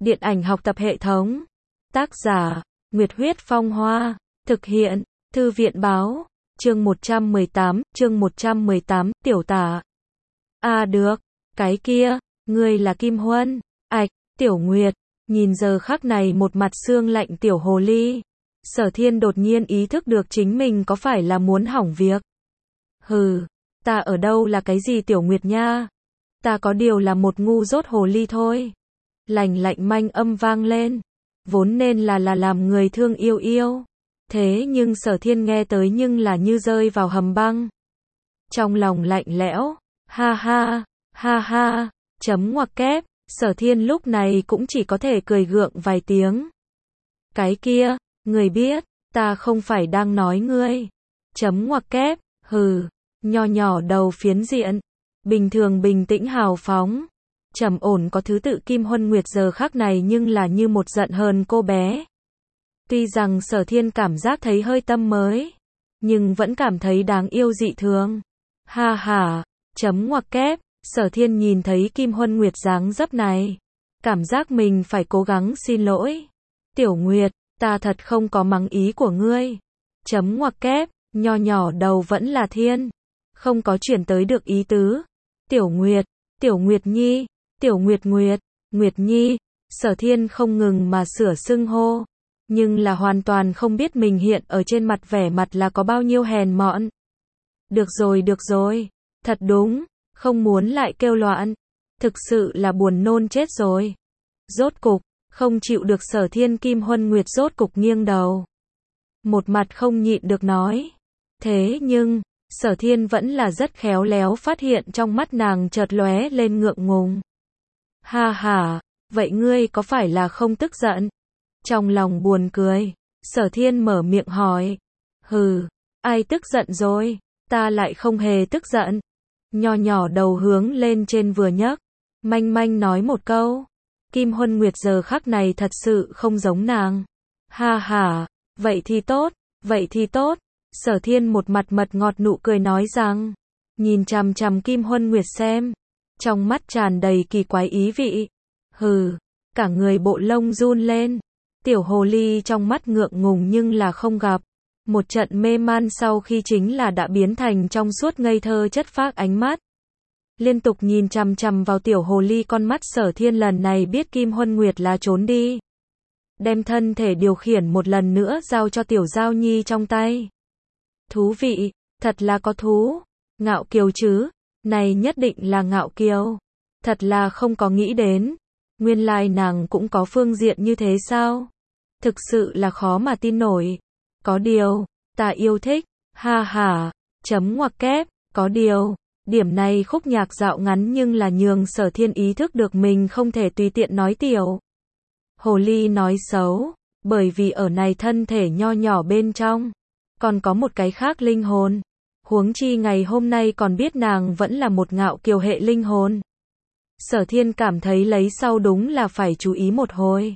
Điện ảnh học tập hệ thống. Tác giả, Nguyệt Huyết Phong Hoa. Thực hiện, Thư viện Báo. Chương 118, tiểu tả. À được, cái kia, ngươi là Kim Huân. Ảch, Tiểu Nguyệt, nhìn giờ khắc này một mặt xương lạnh tiểu hồ ly. Sở Thiên đột nhiên ý thức được chính mình có phải là muốn hỏng việc. Hừ, ta ở đâu là cái gì Tiểu Nguyệt nha. Ta có điều là một ngu dốt hồ ly thôi. Lạnh lạnh manh âm vang lên. Vốn nên là làm người thương yêu yêu. Thế nhưng Sở Thiên nghe tới nhưng là như rơi vào hầm băng. Trong lòng lạnh lẽo, ha ha, chấm ngoặc kép, Sở Thiên lúc này cũng chỉ có thể cười gượng vài tiếng. Cái kia, người biết, ta không phải đang nói ngươi. Chấm ngoặc kép, hừ, nho nhỏ đầu phiến diện, bình thường bình tĩnh hào phóng, trầm ổn có thứ tự Kim Huân Nguyệt giờ khắc này nhưng là như một giận hờn cô bé. Tuy rằng Sở Thiên cảm giác thấy hơi tâm mới, nhưng vẫn cảm thấy đáng yêu dị thường. Ha ha, chấm ngoặc kép, Sở Thiên nhìn thấy Kim Huân Nguyệt dáng dấp này, cảm giác mình phải cố gắng xin lỗi. Tiểu Nguyệt, ta thật không có mắng ý của ngươi. Chấm ngoặc kép, nho nhỏ đầu vẫn là Thiên, không có chuyển tới được ý tứ. Tiểu Nguyệt Nhi, Tiểu Nguyệt, Nguyệt Nhi, Sở Thiên không ngừng mà sửa xưng hô, nhưng là hoàn toàn không biết mình hiện ở trên mặt vẻ mặt là có bao nhiêu hèn mọn. Được rồi, thật đúng, không muốn lại kêu loạn, thực sự là buồn nôn chết rồi. Rốt cục, không chịu được Sở Thiên Kim Huân Nguyệt rốt cục nghiêng đầu. Một mặt không nhịn được nói. Thế nhưng, Sở Thiên vẫn là rất khéo léo phát hiện trong mắt nàng chợt lóe lên ngượng ngùng. Ha ha, vậy ngươi có phải là không tức giận? Trong lòng buồn cười, Sở Thiên mở miệng hỏi. Hừ, ai tức giận rồi, ta lại không hề tức giận. Nho nhỏ đầu hướng lên trên vừa nhấc, manh manh nói một câu. Kim Huân Nguyệt giờ khắc này thật sự không giống nàng. Ha ha, vậy thì tốt. Sở Thiên một mặt mật ngọt nụ cười nói rằng, nhìn chằm chằm Kim Huân Nguyệt xem, trong mắt tràn đầy kỳ quái ý vị. Hừ, cả người bộ lông run lên. Tiểu hồ ly trong mắt ngượng ngùng nhưng là không gặp. Một trận mê man sau khi chính là đã biến thành trong suốt ngây thơ chất phác ánh mắt. Liên tục nhìn chằm chằm vào tiểu hồ ly con mắt Sở Thiên lần này biết Kim Huân Nguyệt là trốn đi. Đem thân thể điều khiển một lần nữa giao cho tiểu giao nhi trong tay. Thú vị, thật là có thú. Ngạo kiều chứ, này nhất định là ngạo kiều. Thật là không có nghĩ đến. Nguyên lai nàng cũng có phương diện như thế sao? Thực sự là khó mà tin nổi. Có điều, ta yêu thích, ha ha, chấm ngoặc kép, có điều, điểm này khúc nhạc dạo ngắn nhưng là nhường Sở Thiên ý thức được mình không thể tùy tiện nói tiểu hồ ly nói xấu, bởi vì ở này thân thể nho nhỏ bên trong, còn có một cái khác linh hồn, huống chi ngày hôm nay còn biết nàng vẫn là một ngạo kiều hệ linh hồn. Sở Thiên cảm thấy lấy sau đúng là phải chú ý một hồi.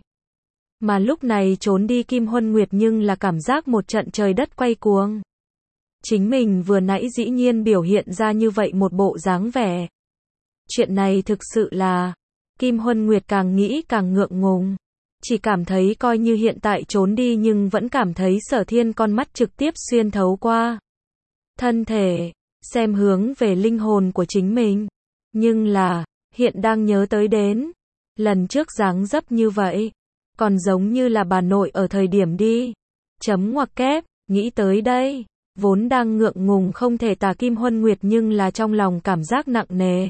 Mà lúc này trốn đi Kim Huân Nguyệt nhưng là cảm giác một trận trời đất quay cuồng. Chính mình vừa nãy dĩ nhiên biểu hiện ra như vậy một bộ dáng vẻ. Chuyện này thực sự là, Kim Huân Nguyệt càng nghĩ càng ngượng ngùng. Chỉ cảm thấy coi như hiện tại trốn đi nhưng vẫn cảm thấy Sở Thiên con mắt trực tiếp xuyên thấu qua thân thể, xem hướng về linh hồn của chính mình. Nhưng là, hiện đang nhớ tới đến, lần trước dáng dấp như vậy, còn giống như là bà nội ở thời điểm đi. Chấm ngoặc kép, nghĩ tới đây, vốn đang ngượng ngùng không thể tả Kim Huân Nguyệt nhưng là trong lòng cảm giác nặng nề.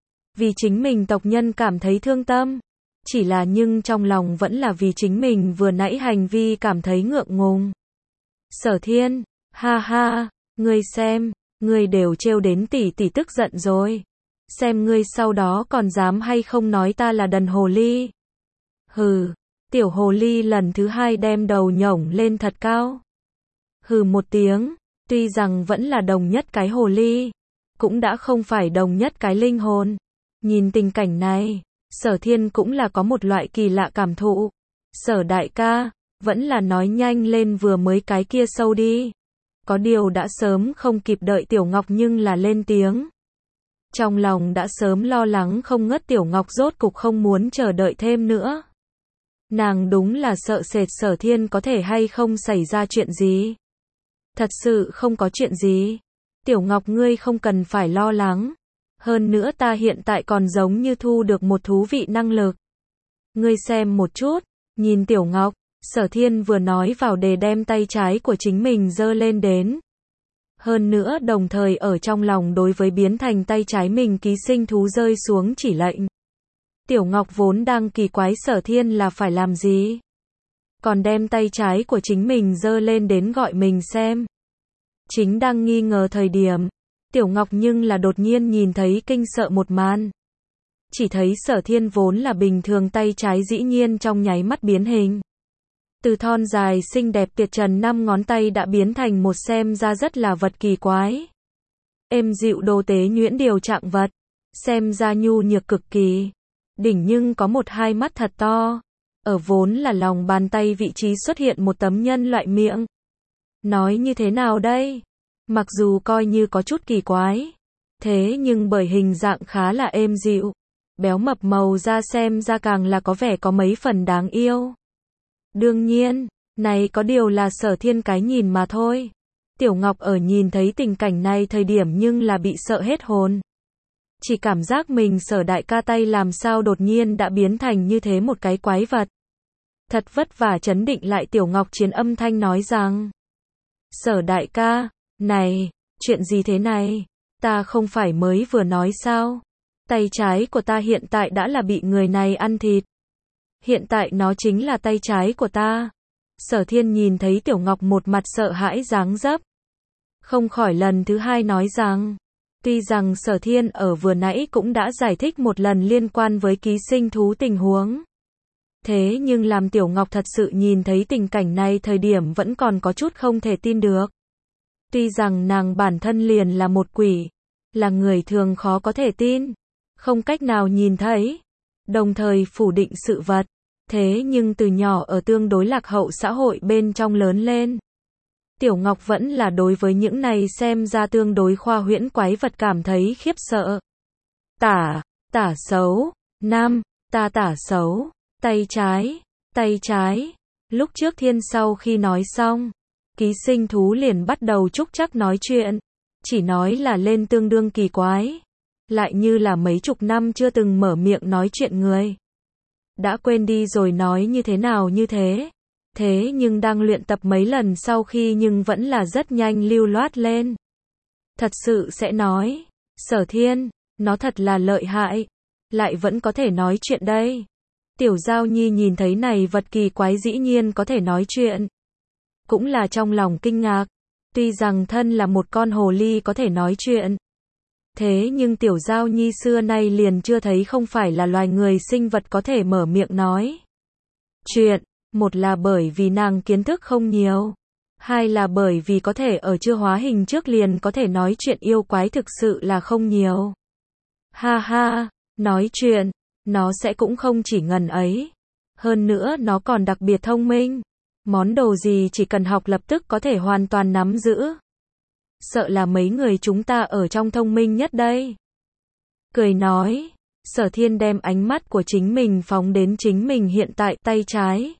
Vì chính mình tộc nhân cảm thấy thương tâm. Chỉ là nhưng trong lòng vẫn là vì chính mình vừa nãy hành vi cảm thấy ngượng ngùng. Sở Thiên, ha ha, ngươi xem, ngươi đều trêu đến tỷ tỷ tức giận rồi. Xem ngươi sau đó còn dám hay không nói ta là đần hồ ly. Hừ, tiểu hồ ly lần thứ hai đem đầu nhổng lên thật cao. Hừ một tiếng, tuy rằng vẫn là đồng nhất cái hồ ly, cũng đã không phải đồng nhất cái linh hồn. Nhìn tình cảnh này, Sở Thiên cũng là có một loại kỳ lạ cảm thụ. Sở đại ca, vẫn là nói nhanh lên vừa mới cái kia sâu đi. Có điều đã sớm không kịp đợi Tiểu Ngọc nhưng là lên tiếng. Trong lòng đã sớm lo lắng không ngớt Tiểu Ngọc rốt cục không muốn chờ đợi thêm nữa. Nàng đúng là sợ sệt Sở Thiên có thể hay không xảy ra chuyện gì. Thật sự không có chuyện gì. Tiểu Ngọc ngươi không cần phải lo lắng. Hơn nữa ta hiện tại còn giống như thu được một thú vị năng lực. Ngươi xem một chút, nhìn Tiểu Ngọc, Sở Thiên vừa nói vào đề đem tay trái của chính mình giơ lên đến. Hơn nữa đồng thời ở trong lòng đối với biến thành tay trái mình ký sinh thú rơi xuống chỉ lệnh. Tiểu Ngọc vốn đang kỳ quái Sở Thiên là phải làm gì. Còn đem tay trái của chính mình giơ lên đến gọi mình xem. Chính đang nghi ngờ thời điểm, Tiểu Ngọc nhưng là đột nhiên nhìn thấy kinh sợ một màn. Chỉ thấy Sở Thiên vốn là bình thường tay trái dĩ nhiên trong nháy mắt biến hình. Từ thon dài xinh đẹp tuyệt trần 5 ngón tay đã biến thành một xem ra rất là vật kỳ quái. Êm dịu đồ tế nhuyễn điều trạng vật, xem ra nhu nhược cực kỳ. Đỉnh nhưng có một hai mắt thật to. Ở vốn là lòng bàn tay vị trí xuất hiện một tấm nhân loại miệng. Nói như thế nào đây? Mặc dù coi như có chút kỳ quái, thế nhưng bởi hình dạng khá là êm dịu, béo mập màu da xem ra càng là có vẻ có mấy phần đáng yêu. Đương nhiên, này có điều là Sở Thiên cái nhìn mà thôi. Tiểu Ngọc ở nhìn thấy tình cảnh này thời điểm nhưng là bị sợ hết hồn. Chỉ cảm giác mình Sở đại ca tay làm sao đột nhiên đã biến thành như thế một cái quái vật. Thật vất vả trấn định lại Tiểu Ngọc chiến âm thanh nói rằng: Sở đại ca, này, chuyện gì thế này? Ta không phải mới vừa nói sao? Tay trái của ta hiện tại đã là bị người này ăn thịt. Hiện tại nó chính là tay trái của ta. Sở Thiên nhìn thấy Tiểu Ngọc một mặt sợ hãi dáng dấp. Không khỏi lần thứ hai nói rằng, tuy rằng Sở Thiên ở vừa nãy cũng đã giải thích một lần liên quan với ký sinh thú tình huống. Thế nhưng làm Tiểu Ngọc thật sự nhìn thấy tình cảnh này thời điểm vẫn còn có chút không thể tin được. Tuy rằng nàng bản thân liền là một quỷ, là người thường khó có thể tin, không cách nào nhìn thấy, đồng thời phủ định sự vật. Thế nhưng từ nhỏ ở tương đối lạc hậu xã hội bên trong lớn lên, Tiểu Ngọc vẫn là đối với những này xem ra tương đối khoa huyễn quái vật cảm thấy khiếp sợ. Tả xấu, nam, tả xấu, tay trái. Lúc trước Thiên sau khi nói xong, ký sinh thú liền bắt đầu trúc trắc nói chuyện, chỉ nói là lên tương đương kỳ quái, lại như là mấy chục năm chưa từng mở miệng nói chuyện người. Đã quên đi rồi nói như thế nào như thế. Thế nhưng đang luyện tập mấy lần sau khi nhưng vẫn là rất nhanh lưu loát lên. Thật sự sẽ nói, Sở Thiên, nó thật là lợi hại, lại vẫn có thể nói chuyện đây. Tiểu Giao Nhi nhìn thấy này vật kỳ quái dĩ nhiên có thể nói chuyện, cũng là trong lòng kinh ngạc. Tuy rằng thân là một con hồ ly có thể nói chuyện, thế nhưng Tiểu Giao Nhi xưa nay liền chưa thấy không phải là loài người sinh vật có thể mở miệng nói chuyện. Một là bởi vì nàng kiến thức không nhiều, hai là bởi vì có thể ở chưa hóa hình trước liền có thể nói chuyện yêu quái thực sự là không nhiều. Ha ha, nói chuyện, nó sẽ cũng không chỉ ngần ấy. Hơn nữa nó còn đặc biệt thông minh. Món đồ gì chỉ cần học lập tức có thể hoàn toàn nắm giữ. Sợ là mấy người chúng ta ở trong thông minh nhất đây. Cười nói, Sở Thiên đem ánh mắt của chính mình phóng đến chính mình hiện tại tay trái.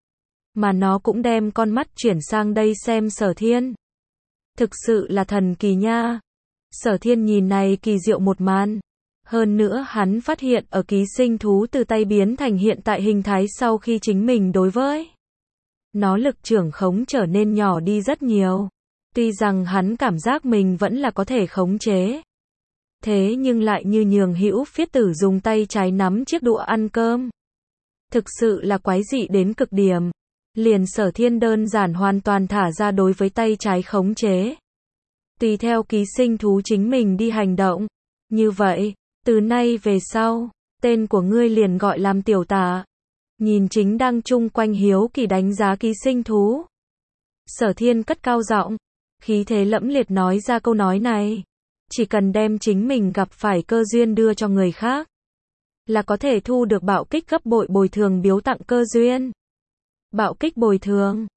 Mà nó cũng đem con mắt chuyển sang đây xem Sở Thiên. Thực sự là thần kỳ nha. Sở Thiên nhìn này kỳ diệu một màn. Hơn nữa hắn phát hiện ở ký sinh thú từ tay biến thành hiện tại hình thái sau khi chính mình đối với nó lực trưởng khống trở nên nhỏ đi rất nhiều. Tuy rằng hắn cảm giác mình vẫn là có thể khống chế, thế nhưng lại như nhường hữu phiết tử dùng tay trái nắm chiếc đũa ăn cơm. Thực sự là quái dị đến cực điểm. Liền Sở Thiên đơn giản hoàn toàn thả ra đối với tay trái khống chế. Tùy theo ký sinh thú chính mình đi hành động. Như vậy, từ nay về sau, tên của ngươi liền gọi làm Tiểu Tả. Nhìn chính đang chung quanh hiếu kỳ đánh giá ký sinh thú. Sở Thiên cất cao giọng, khí thế lẫm liệt nói ra câu nói này. Chỉ cần đem chính mình gặp phải cơ duyên đưa cho người khác, là có thể thu được bạo kích gấp bội bồi thường biếu tặng cơ duyên. Bạo kích bồi thường,